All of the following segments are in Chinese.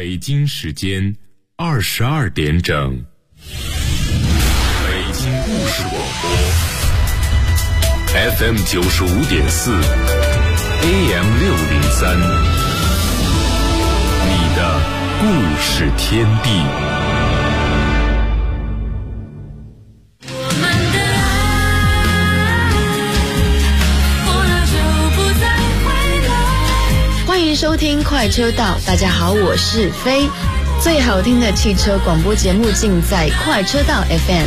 北京时间22点整，北京故事广播 FM 95.4 AM 603，你的故事天地。 欢迎收听快车道，大家好，我是飞。最好听的汽车广播节目尽在快车道 FM。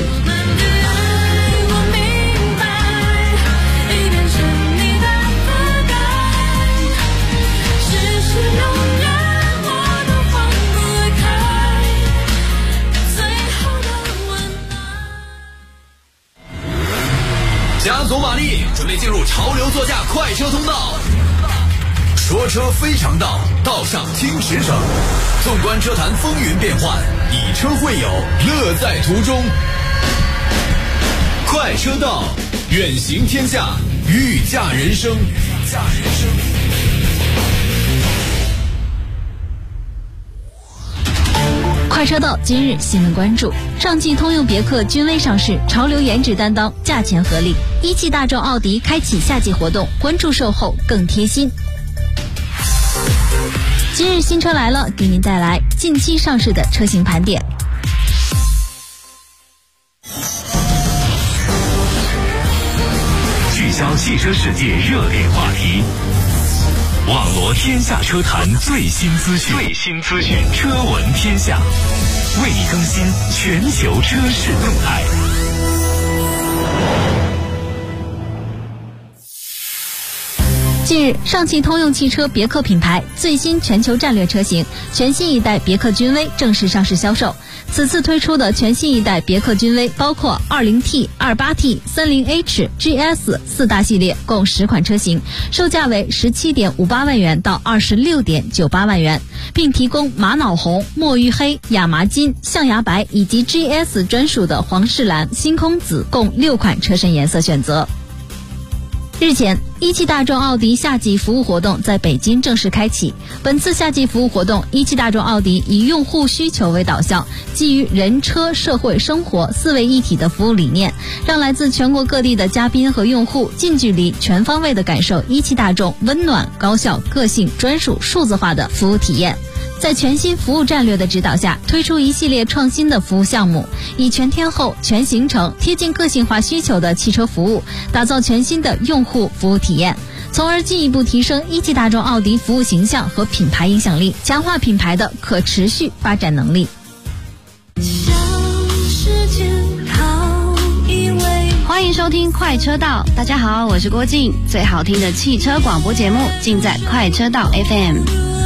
加足马力，准备进入潮流座驾快车通道。说车非常道，道上听驰骋。纵观车坛风云变幻，以车会友，乐在途中。快车道，远行天下，御驾人生。 快车道今日新闻关注：上汽通用别克君威上市，潮流颜值担当，价钱合理。一汽大众奥迪开启夏季活动，关注售后更贴心。今日新车来了，给您带来近期上市的车型盘点。 聚焦汽车世界热点话题，网罗天下车坛最新资讯，车闻天下，为你更新全球车市动态。 近日，上汽通用汽车别克品牌最新全球战略车型全新一代别克君威正式上市销售。此次推出的全新一代别克君威包括 20T、28T、30H、GS 4大系列，共10款车型，售价为 17.58 万元到 26.98 万元，并提供玛瑙红、墨玉黑、亚麻金、象牙白以及 GS 专属的黄世蓝、星空紫共6款车身颜色选择。日前，一汽大众奥迪夏季服务活动在北京正式开启。本次夏季服务活动，一汽大众奥迪以用户需求为导向，基于人车社会生活4位一体的服务理念，让来自全国各地的嘉宾和用户近距离全方位地感受一汽大众温暖、高效、个性、专属、数字化的服务体验。在全新服务战略的指导下，推出一系列创新的服务项目，以全天候、全行程、贴近个性化需求的汽车服务，打造全新的用户服务体验，从而进一步提升一汽大众奥迪服务形象和品牌影响力，强化品牌的可持续发展能力。 欢迎收听快车道，大家好，我是郭静。最好听的汽车广播节目尽在快车道 FM。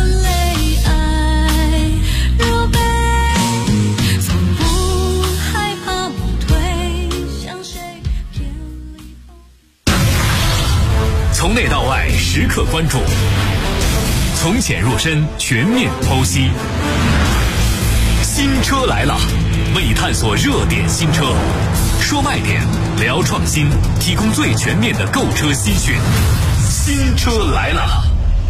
从内到外时刻关注，从浅入深全面剖析。新车来了，为探索热点新车，说卖点，聊创新，提供最全面的购车资讯。新车来了。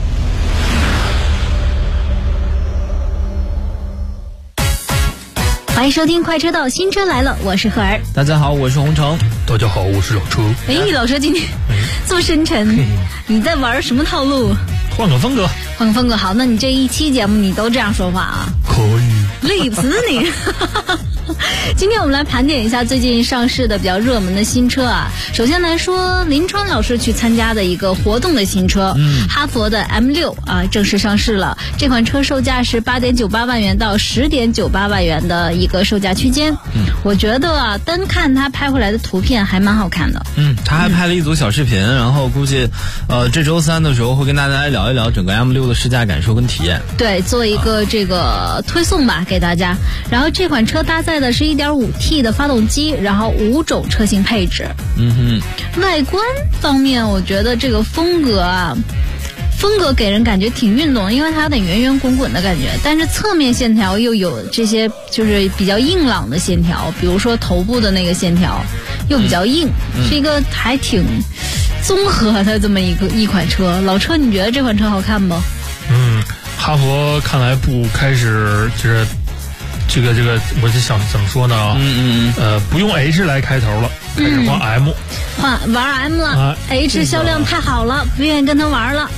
欢迎收听快车道，新车来了，我是赫儿。 大家好，我是洪城。 大家好，我是老车。 老车今天这么深沉，你在玩什么套路？ 换个风格。 好，那你这一期节目你都这样说话啊？ 可以。 累死你！今天我们来盘点一下最近上市的比较热门的新车啊。首先来说林川老师去参加的一个活动的新车，哈佛的 M6 啊正式上市了。这款车售价是 8.98 万元到 10.98 万元的一个售价区间。我觉得啊，单看他拍回来的图片还蛮好看的。 他还拍了一组小视频，然后估计这周3的时候会跟大家来聊一聊整个 M6 的试驾感受跟体验。 对，做一个这个推送吧给大家。然后这款车搭载的是 1.5T 的发动机，然后5种车型配置。外观方面我觉得这个风格给人感觉挺运动，因为它有点圆圆滚滚的感觉，但是侧面线条又有这些就是比较硬朗的线条，比如说头部的那个线条又比较硬，是一个还挺综合的这么一款车。老车，你觉得这款车好看不？ 哈佛看来不开始就是这个，我就想怎么说呢？不用 H 来开头了，开始换 M， 玩 M 了。H 销量太好了，不愿意跟他玩了。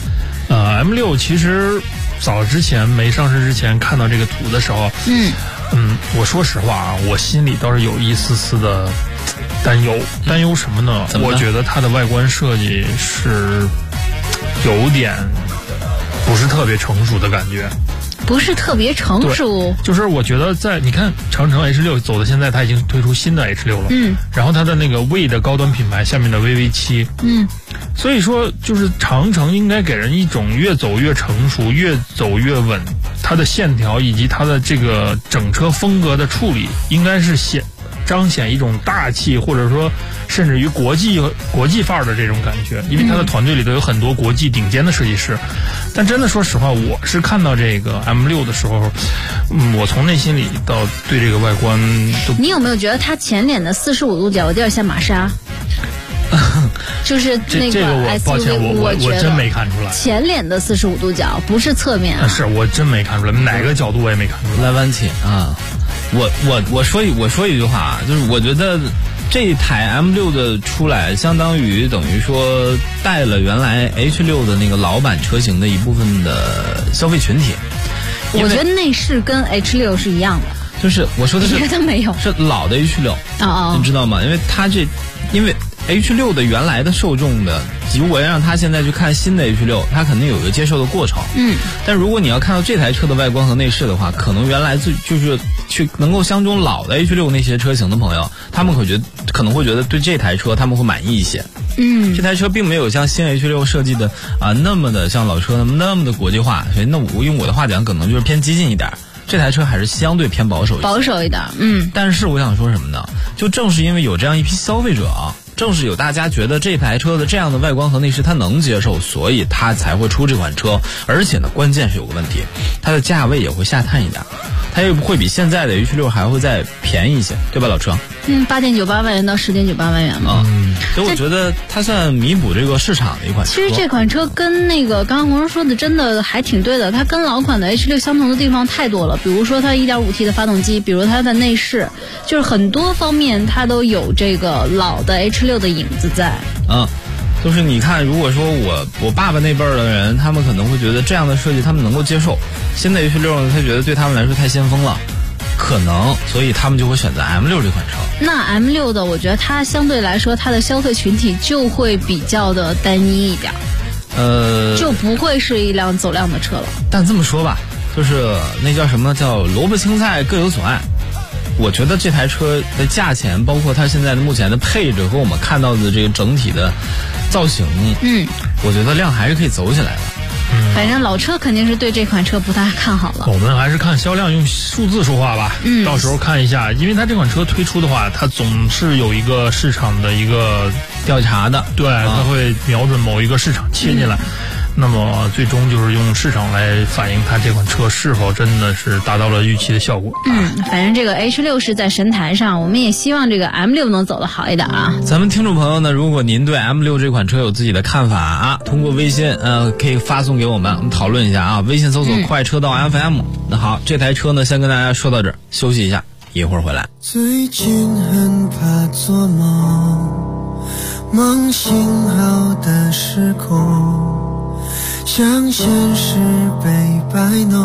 M6 其实早之前没上市之前看到这个图的时候，我说实话啊，我心里倒是有一丝丝的担忧什么呢？我觉得它的外观设计是有点不是特别成熟的感觉。 不是特别成熟， 就是我觉得你看长城 H6 走到现在，它已经推出新的 H6 了，然后它的那个 V 的高端品牌下面的 VV7，所以说就是长城应该给人一种越走越成熟，越走越稳，它的线条以及它的这个整车风格的处理，应该是彰显一种大气，或者说甚至于国际范儿的这种感觉，因为他的团队里头有很多国际顶尖的设计师。但真的说实话，我是看到这个 M6 的时候，我从内心里到对这个外观都。 你有没有觉得它前脸的45度角有点像玛莎？就是那这个我抱歉，我真没看出来。 前脸的45度角不是侧面是我真没看出来，哪个角度我也没看出来。 来弯起啊！我说一句话啊，就是我觉得这一台 M6 的出来，相当于等于说带了原来 H6 的那个老版车型的一部分的消费群体。 我觉得内饰跟 H6 是一样的。 就是我说的是， 觉得没有是老的 H6 你知道吗？因为 H6 的原来的受众的，如果让他现在去看新的 H6， 他肯定有一个接受的过程。但如果你要看到这台车的外观和内饰的话，可能原来就是去能够相中老的 H6 那些车型的朋友，他们可能会觉得对这台车他们会满意一些。这台车并没有像新 H6 设计的那么的像老车那么的国际化，所以我用我的话讲，可能就是偏激进一点。这台车还是相对偏保守一点。但是我想说什么呢？就正是因为有这样一批消费者正是有大家觉得这台车的这样的外观和内饰他能接受，所以他才会出这款车。而且呢，关键是有个问题，它的价位也会下探一点，它又会比现在的 H6 还会再便宜一些，对吧，老车 ？8.98万元到10.98万元嘛。 所以我觉得它算弥补这个市场的一款车。 其实这款车跟那个刚刚红人说的真的还挺对的，它跟老款的 H6 相同的地方太多了，比如说它 1.5T 的发动机，比如它的内饰，就是很多方面它都有这个老的 H6 的影子在。 就是你看，如果说我爸爸那辈儿的人，他们可能会觉得这样的设计他们能够接受，新的 H6 呢，他觉得对他们来说太先锋了，可能，所以他们就会选择 M6 这款车。 那 M6 的，我觉得它相对来说，它的消费群体就会比较的单一一点，就不会是一辆走量的车了。 但这么说吧，就是那叫什么，叫萝卜青菜各有所爱。我觉得这台车的价钱，包括它现在的目前的配置和我们看到的这个整体的造型，我觉得量还是可以走起来的。 反正老车肯定是对这款车不太看好了。 我们还是看销量，用数字说话吧。到时候看一下，因为它这款车推出的话，它总是有一个市场的一个调查的， 对，它会瞄准某一个市场切进来。那么最终就是用市场来反映它这款车是否真的是达到了预期的效果。 反正这个 H6 是在神坛上，我们也希望这个 M6 能走得好一点啊。 咱们听众朋友呢，如果您对 M6 这款车有自己的看法通过微信可以发送给我们讨论一下微信搜索快车道 FM。那好，这台车呢先跟大家说到这儿，休息一下，一会儿回来。 最近很怕做梦，梦醒后的时空像现实被摆弄，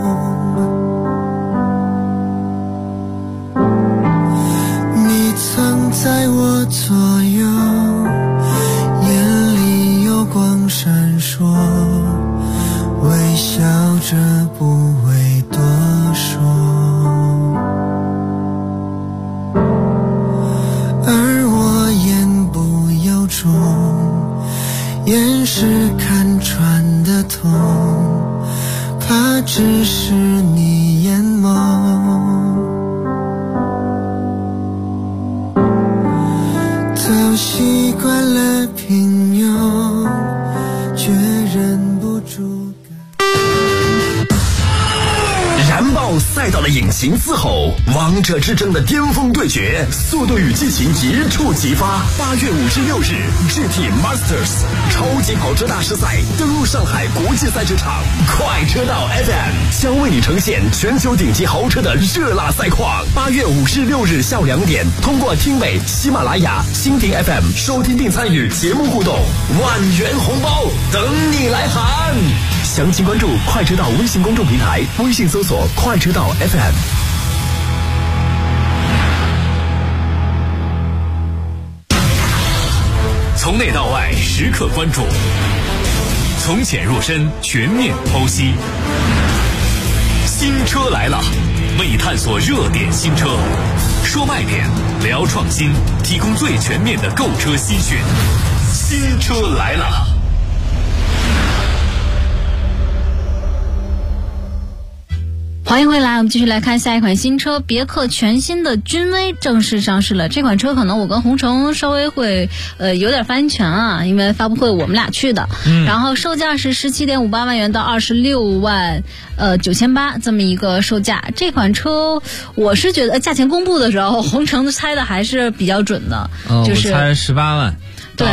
你曾在我左右，眼里有光闪烁，微笑着不会多说，而我言不由衷，掩饰看穿的痛，怕只是你眼眸，都习惯了平庸，却忍不住燃爆赛道的影像。 情嘶吼，王者之争的巅峰对决，速度与激情一触即发。8月5至6日 ，GT Masters 超级跑车大师赛登陆上海国际赛车场，快车道 FM 将为你呈现全球顶级豪车的热辣赛况。8月5至6日下午2点，通过听美、喜马拉雅、蜻蜓 FM 收听并参与节目互动，10000元红包等你来喊！详情关注快车道微信公众平台，微信搜索快车道 FM。 从内到外时刻关注，从浅入深全面剖析。新车来了，为探索热点新车，说卖点，聊创新，提供最全面的购车资讯。新车来了。 欢迎回来，我们继续来看下一款新车，别克全新的君威正式上市了。这款车可能我跟洪城稍微会有点发言权啊，因为发布会我们俩去的。然后售价是17.58万元到26万9800这么一个售价。这款车我是觉得价钱公布的时候，洪城猜的还是比较准的，就是我猜18万。到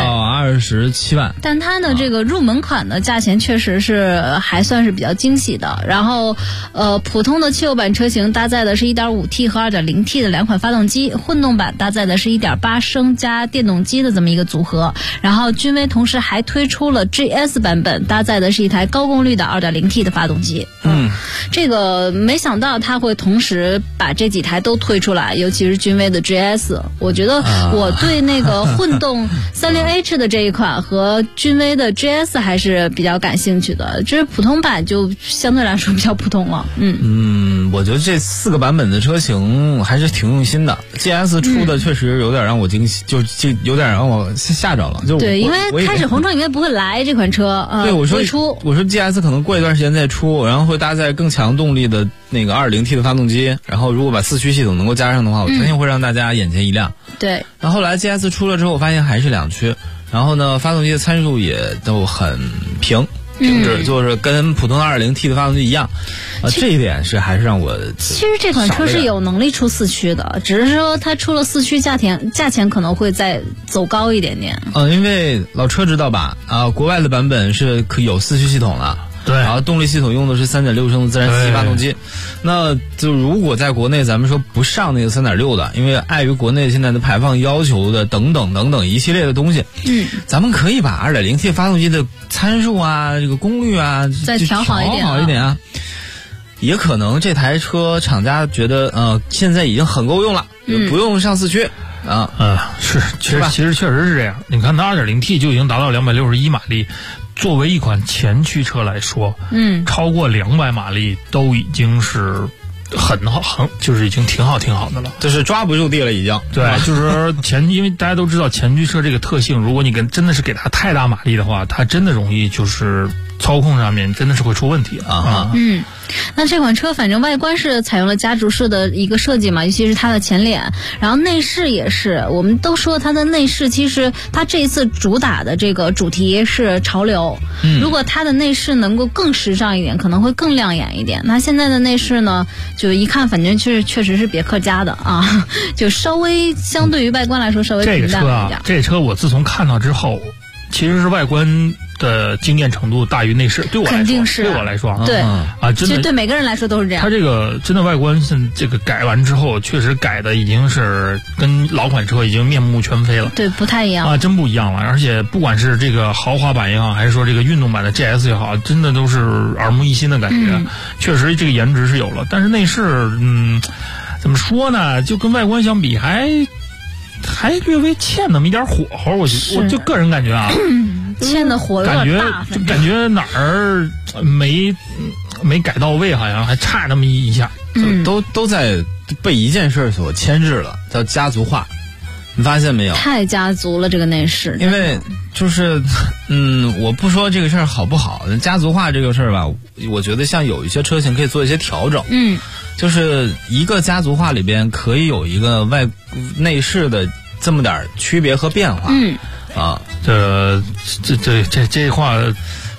27万， 但它的这个入门款的价钱确实是还算是比较惊喜的。然后普通的汽油版车型搭载的是 1.5T 和 2.0T 的两款发动机，混动版搭载的是 1.8升加电动机的这么一个组合。然后君威同时还推出了 GS 版本，搭载的是一台高功率的 2.0T 的发动机。这个没想到它会同时把这几台都推出来，尤其是君威的 GS。我觉得我对那个混动30H 的这一款和君威的 GS 还是比较感兴趣的，就是普通版就相对来说比较普通了。 我觉得这4个版本的车型还是挺用心的。GS 出的确实有点让我惊喜，就有点让我吓着了。就对，因为开始洪城应该不会来这款车， 对，我说 GS 可能过一段时间再出，然后会搭载更强动力的那个 2.0T 的发动机，然后如果把4驱系统能够加上的话，我相信会让大家眼前一亮。 对， 然后后来 GS 出了之后，我发现还是2驱，然后呢，发动机的参数也都很平质，就是跟普通的 2.0T 的发动机一样。这一点是还是让我其实这款车是有能力出4驱的，只是说它出了4驱价钱可能会再走高一点点。 因为老车知道吧？国外的版本是可有4驱系统了。 对， 然后动力系统用的是3.6升的自然吸气发动机，那就如果在国内咱们说不上那个3.6的，因为碍于国内现在的排放要求的等等一系列的东西，咱们可以把 2.0T 发动机的参数啊，这个功率啊再调好一点啊。也可能这台车厂家觉得现在已经很够用了，不用上4驱是，其实确实是这样。你看它 2.0T 就已经达到261马力。作为一款前驱车来说，超过200马力都已经是很就是已经挺好的了， 就是抓不住地了已经。 对，就是因为大家都知道前驱车这个特性，如果你真的是给它太大马力的话，它真的容易就是操控上面真的是会出问题啊。 那这款车反正外观是采用了家族式的一个设计嘛，尤其是它的前脸，然后内饰也是，我们都说它的内饰其实它这一次主打的这个主题是潮流，如果它的内饰能够更时尚一点，可能会更亮眼一点。那现在的内饰呢，就一看反正确实是别克家的啊，就稍微相对于外观来说稍微平淡了一点。 这车我自从看到之后，其实是外观的惊艳程度大于内饰，对我来说， 肯定是对我来说， 对真的对每个人来说都是这样。 它这个真的外观这个改完之后，确实改的已经是跟老款车已经面目全非了， 对，不太一样真不一样了。而且不管是这个豪华版也好，还是说这个运动版的 GS 也好，真的都是耳目一新的感觉。确实这个颜值是有了，但是内饰怎么说呢？就跟外观相比，还略微欠那么一点火候。我就个人感觉啊。 欠的火有点大， 感觉哪儿没改到位，好像还差那么一下。 都在被一件事所牵制了，叫家族化。你发现没有？ 太家族了这个内饰。 因为就是我不说这个事儿好不好，家族化这个事儿吧，我觉得像有一些车型可以做一些调整。就是一个家族化里边可以有一个内饰的这么点区别和变化。 这话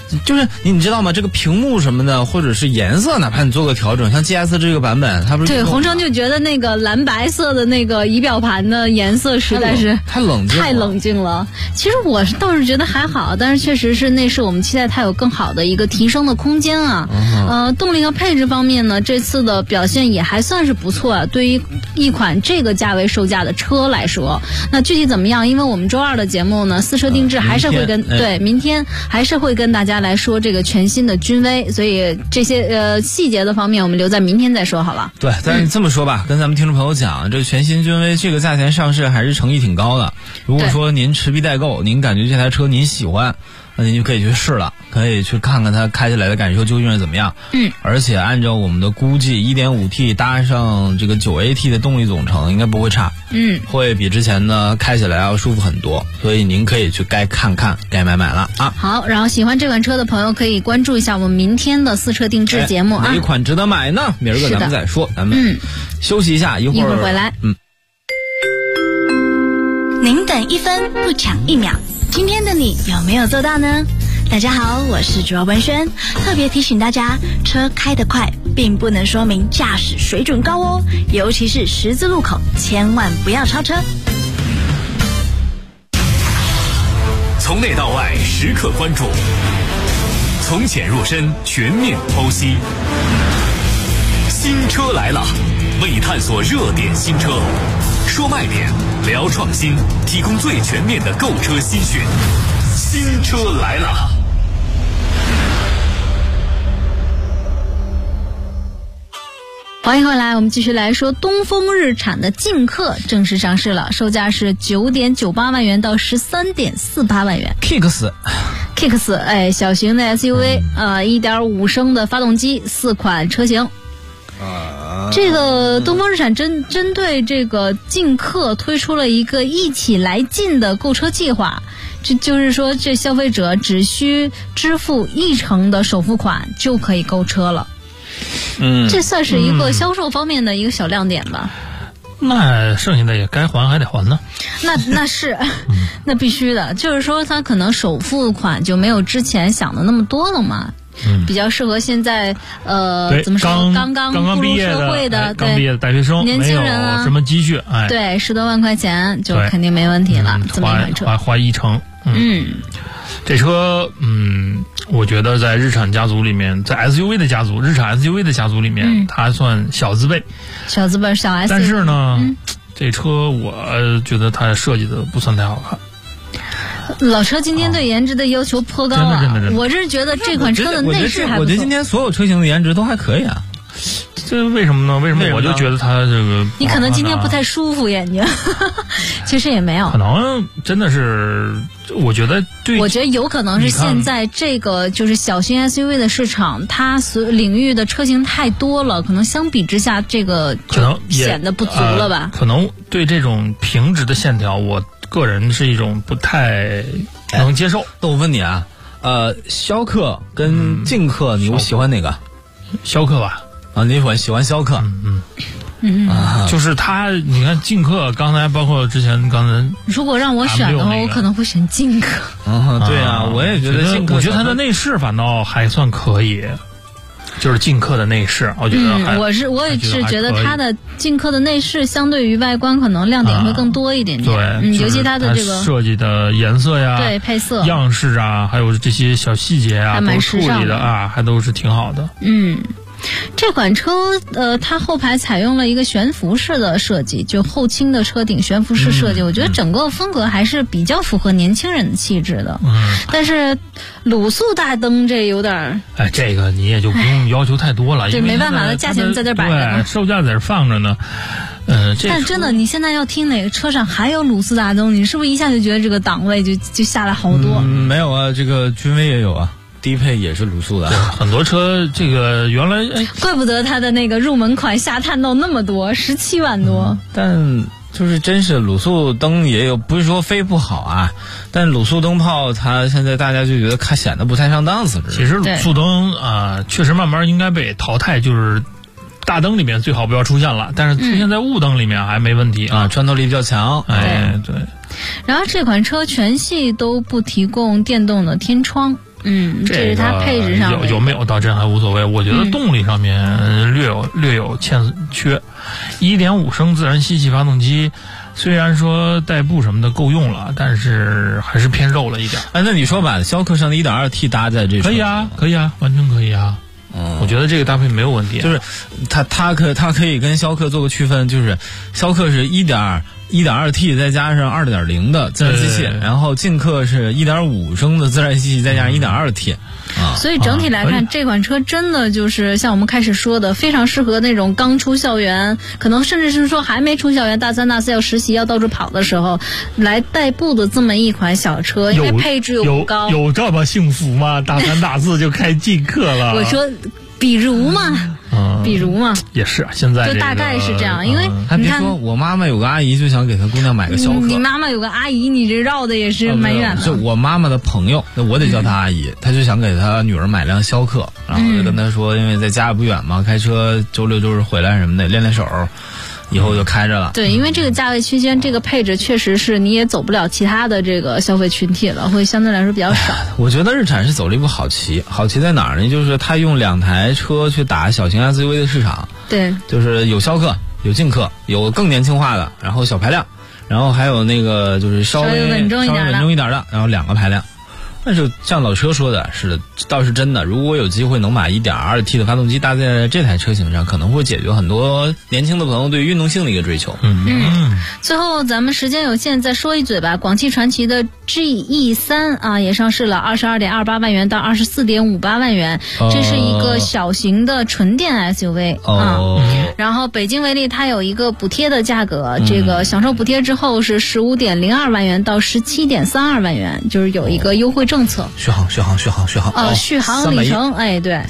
就是你知道吗？这个屏幕什么的，或者是颜色，哪怕你做个调整，像 GS 这个版本，它不是对红城就觉得那个蓝白色的那个仪表盘的颜色实在是太冷静了。 其实我倒是觉得还好，但是确实是内饰我们期待它有更好的一个提升的空间啊。动力和配置方面呢，这次的表现也还算是不错啊。对于一款这个价位售价的车来说，那具体怎么样？因为我们周2的节目呢，私车定制还是会明天还是会跟大家来说这个全新的君威，所以这些细节的方面我们留在明天再说好了。 对，但是这么说吧，跟咱们听众朋友讲，这个全新君威这个价钱上市还是诚意挺高的。如果说您持币待购，您感觉这台车您喜欢，那您就可以去试了，可以去看看它开起来的感受究竟是怎么样。而且按照我们的估计 1.5T 搭上这个 9AT 的动力总成应该不会差。会比之前呢开起来要舒服很多，所以您可以去该看看该买了啊。 好，然后喜欢这款车的朋友可以关注一下我们明天的私车定制节目啊。 哪一款值得买呢？明儿个咱们再说，咱们休息一下，一会儿回来。 您等1分不抢1秒，今天的你有没有做到呢？大家好，我是主要文轩，特别提醒大家，车开得快并不能说明驾驶水准高哦，尤其是十字路口，千万不要超车。 从内到外时刻关注，从浅入深全面剖析。新车来了，为探索热点新车，说卖点，聊创新，提供最全面的购车新讯。新车来了。 欢迎回来，我们继续来说东风日产的劲客正式上市了，售价是9.98万元到13.48万元。Kicks， 哎，小型的 SUV， 1.5升的发动机，4款车型。这个东风日产针对这个劲客推出了一个一起来劲的购车计划，这就是说这消费者只需支付1成的首付款就可以购车了。这算是一个销售方面的一个小亮点吧。 那剩下的也该还还得还呢。 那是，那必须的。就是说，他可能首付款就没有之前想的那么多了嘛。比较适合现在怎么说刚步入社会的刚毕业的大学生， 年轻人啊， 没有什么积蓄， 对，10多万块钱就肯定没问题了。这么一款车花1成。这车我觉得在日产家族里面，在 SUV 的家族，日产 SUV 的家族里面，它算小资辈，小 SUV。但是呢，这车我觉得它设计的不算太好看。 老车今天对颜值的要求颇高啊！我是觉得这款车的内饰还不错。 我觉得今天所有车型的颜值都还可以啊。 这为什么呢？为什么我就觉得它这个？ 你可能今天不太舒服眼睛，其实也没有。 可能真的是，我觉得有可能是现在这个就是小型 SUV 的市场，它领域的车型太多了，可能相比之下这个可能显得不足了吧？ 可能对这种平直的线条，我个人是一种不太能接受。 那我问你啊，逍客跟劲客，你喜欢哪个？ 逍客吧。 你喜欢逍客？ 就是它，你看劲客，刚才包括之前如果让我选的话，我可能会选劲客。 对啊，我也觉得劲客。 我觉得它的内饰反倒还算可以，就是劲客的内饰，我觉得我也是觉得它的劲客的内饰相对于外观可能亮点会更多一点点。 对， 尤其它的这个设计的颜色呀， 对，配色、 样式啊，还有这些小细节啊，都处理的啊，还都是挺好的。 这款车它后排采用了一个悬浮式的设计，就后倾的车顶悬浮式设计，我觉得整个风格还是比较符合年轻人的气质的。但是卤素大灯这有点这个你也就不用要求太多了， 对，没办法的，价钱在这摆着呢， 对，售价在这放着呢。 但真的，你现在要听哪个车上还有卤素大灯，你是不是一下就觉得这个档位就下来好多？ 没有啊，这个君威也有啊。低配也是卤素的， 很多车这个原来怪不得它的那个入门款下探到那么多，17万多。 但就是真是卤素灯也有，不是说非不好啊，但卤素灯泡它现在大家就觉得显得不太上档次。 其实卤素灯确实慢慢应该被淘汰，就是大灯里面最好不要出现了，但是出现在雾灯里面还没问题穿透力比较强。 对。 然后这款车全系都不提供电动的天窗， 这是它配置上有没有倒真还无所谓。我觉得动力上面略有欠缺。1.5升自然吸气发动机，虽然说代步什么的够用了，但是还是偏肉了一点。 那你说把逍客上的 1.2T 搭在这可以啊，完全可以啊。我觉得这个搭配没有问题。 就是它可以跟逍客做个区分，就是逍客是1.2T 再加上2.0的自然吸气，然后劲客是1.5升的自然吸气再加上1.2T。 所以整体来看，这款车真的就是像我们开始说的，非常适合那种刚出校园，可能甚至是说还没出校园，大3大4要实习要到处跑的时候来代步的这么一款小车，因为配置又不高。 有这么幸福吗？大3大4就开劲客了？ 我说比如嘛。 也是现在就大概是这样，因为还别说，我妈妈有个阿姨就想给她姑娘买个逍客。 你妈妈有个阿姨，你这绕的也是蛮远的。 就我妈妈的朋友，那我得叫她阿姨，她就想给她女儿买辆逍客，然后就跟她说，因为在家也不远嘛，开车周六周日回来什么的练练手。以后就开着了。 对，因为这个价位区间，这个配置确实是你也走不了其他的这个消费群体了，会相对来说比较少。 我觉得日产是走了一步好棋，好棋在哪儿呢？就是它用2台车去打小型 SUV 的市场。 对， 就是有逍客，有劲客，有更年轻化的，然后小排量，然后还有那个就是稍微稳重一点的，然后2个排量。但是像老车说的是，倒是真的，如果有机会能把 1.2T 的发动机搭在这台车型上，可能会解决很多年轻的朋友对运动性的一个追求。 最后咱们时间有限，再说一嘴吧。广汽传祺的 GE3 啊也上市了，22.28万元到24.58万元，这是一个小型的纯电 SUV 然后北京为例，它有一个补贴的价格，这个享受补贴之后是15.02万元到17.32万元，就是有一个优惠政策。 续航续航里程，哎，对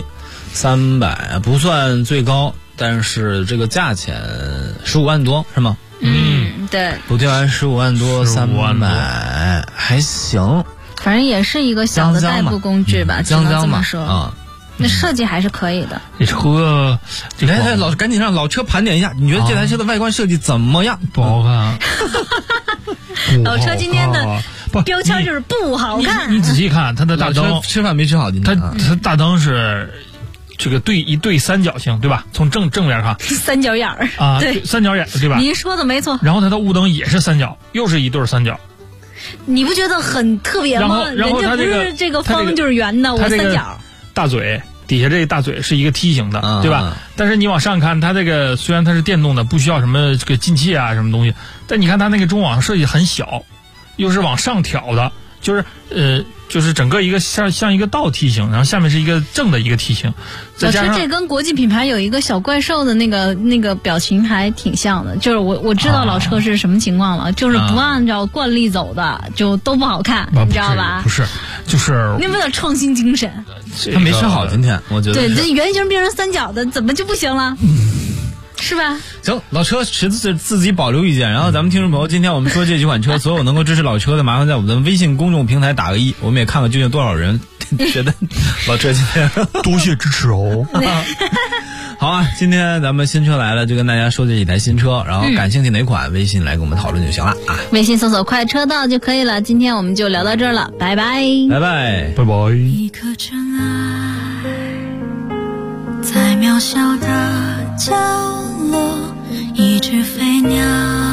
，300不算最高，但是这个价钱15万多是吗？ 对， 补贴完15万多，300还行， 反正也是一个小的代步工具吧，只能这么说啊。那设计还是可以的。 这车， 来，赶紧让老车盘点一下，你觉得这台车的外观设计怎么样？ 不好看。 老车今天的标签就是不好看。 你仔细看它的大灯， 吃饭没吃好， 它大灯是这个一对三角形，对吧？从正面看， 三角眼儿啊，对，三角眼对吧？ 您说的没错。 然后它的雾灯也是三角，又是一对三角。 你不觉得很特别吗？ 然后人家不是这个方就是圆的，我三角。 大嘴底下这大嘴是一个梯形的，对吧？但是你往上看，它这个虽然它是电动的，不需要什么这个进气啊什么东西，但你看它那个中网设计很小，又是往上挑的，就是整个一个像一个倒梯形，然后下面是一个正的一个梯形。 老师，这跟国际品牌有一个小怪兽的那个表情还挺像的，就是我知道老车是什么情况了，就是不按照惯例走的，就都不好看，你知道吧？ 不是，就是你有没有创新精神？ 他没吃好今天，我觉得对，这圆形变成三角的，怎么就不行了？是吧？ 行，老车自己保留意见。然后咱们听众朋友，今天我们说这几款车，所有能够支持老车的，麻烦在我们的微信公众平台打个1，我们也看看究竟多少人觉得老车今天多谢支持哦。 好啊，今天咱们新车来了，就跟大家说这几台新车，然后感兴趣哪款，微信来跟我们讨论就行了啊。 微信搜索快车道就可以了。今天我们就聊到这儿了，拜拜， 拜拜， 拜拜。 一颗尘埃，在渺小的角落，一只飞鸟，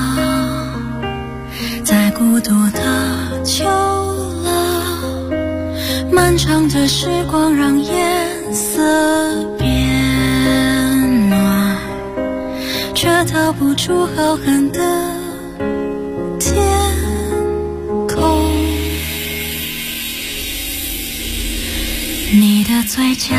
在孤独的秋了，漫长的时光让颜色变暖，却逃不出浩瀚的天空。你的嘴角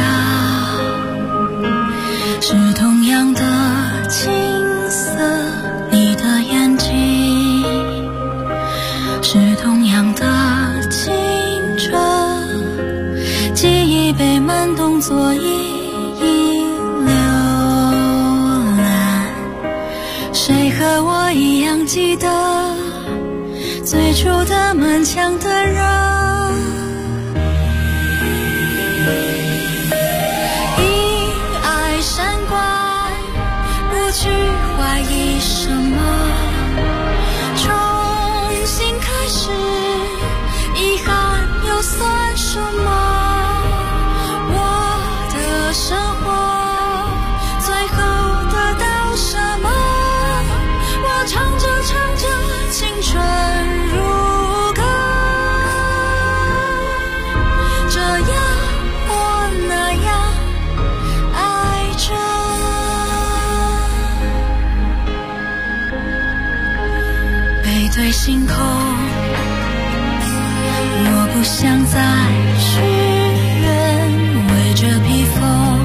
是同样的青涩，你的眼睛是同样的清澈，记忆被慢动作一一浏览，谁和我一样记得最初的满腔的热？去怀疑什么，重新开始，遗憾又算什么？ 星空，我不想再许愿为这披风，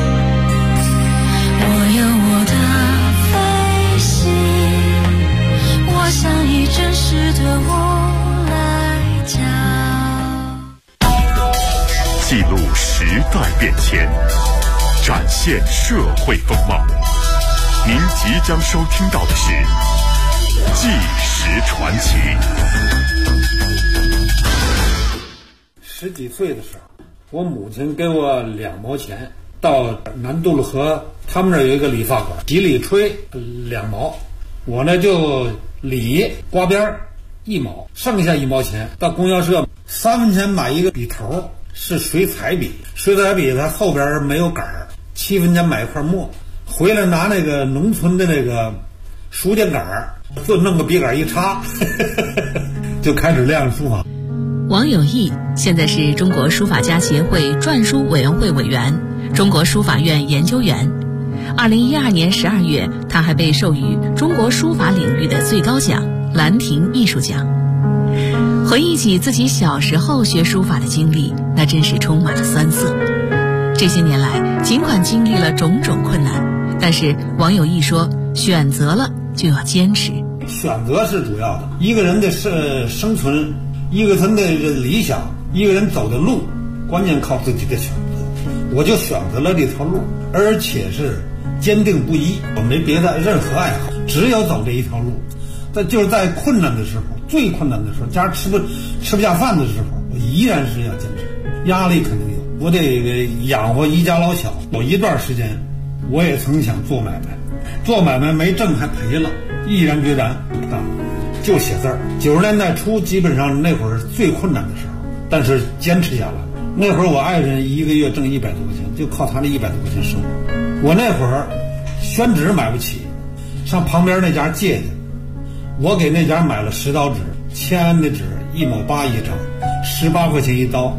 我有我的飞行，我想以真实的我来讲， 记录时代变迁，展现社会风貌。您即将收听到的是《纪实传奇》。 10几岁的时候，我母亲给我2毛钱，到南渡路河，他们那儿有一个理发馆，几里吹2毛，我呢就理刮边1毛，剩下1毛钱到供销社3分钱买一个笔头，是水彩笔，水彩笔它后边没有杆儿，7分钱买一块墨，回来拿那个农村的那个书架杆儿，就弄个笔杆一插就开始练书法。 王有义现在是中国书法家协会篆书委员会委员、中国书法院研究员。2012年12月，他还被授予中国书法领域的最高奖兰亭艺术奖。回忆起自己小时候学书法的经历，那真是充满了酸涩。这些年来，尽管经历了种种困难，但是王有义说，选择了就要坚持。 选择是主要的，一个人的生存，一个人的理想，一个人走的路，关键靠自己的选择。我就选择了这条路，而且是坚定不移，我没别的任何爱好，只有走这一条路。就是在困难的时候，最困难的时候，家吃不下饭的时候，我依然是要坚持。压力肯定有，我得养活一家老小。有一段时间，我也曾想做买卖，做买卖没挣还赔了，毅然决然不干，就写字儿。90年代初，基本上那会儿是最困难的时候，但是坚持下来。那会儿我爱人一个月挣100多块钱，就靠他那100多块钱生活。我那会儿宣纸买不起，上旁边那家借去，我给那家买了10刀纸，签的纸1毛8一张，18块钱一刀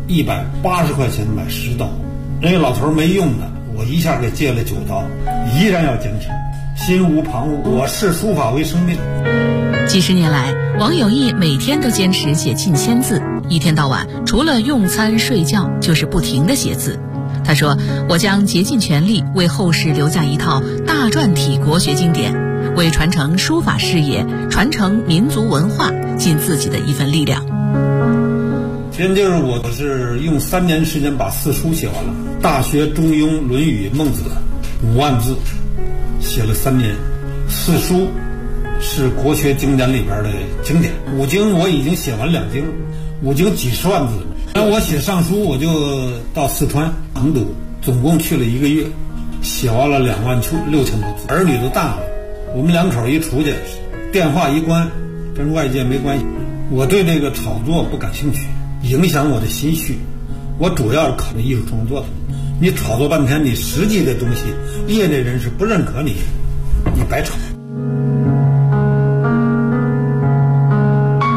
，180块钱买10刀。那个老头没用的，我一下给借了9刀，依然要坚持，心无旁骛。我视书法为生命。 几十年来，王有义每天都坚持写近1000字，一天到晚除了用餐睡觉就是不停地写字。他说，我将竭尽全力为后世留下一套大篆体国学经典，为传承书法事业、传承民族文化尽自己的一份力量。 先就是我是用3年时间把4书写完了，《大学》《中庸》《论语》《孟子》5万字，写了3年。4书是国学经典里边的经典，5经我已经写完2经，5经几十万字。然后我写上书，我就到四川成都，总共去了1个月，写完了26000多字。儿女都大了，我们2口一出去，电话一关，跟外界没关系。我对这个炒作不感兴趣，影响我的心绪。我主要是考虑艺术创作的。你炒作半天，你实际的东西，业内人士不认可你，你白炒。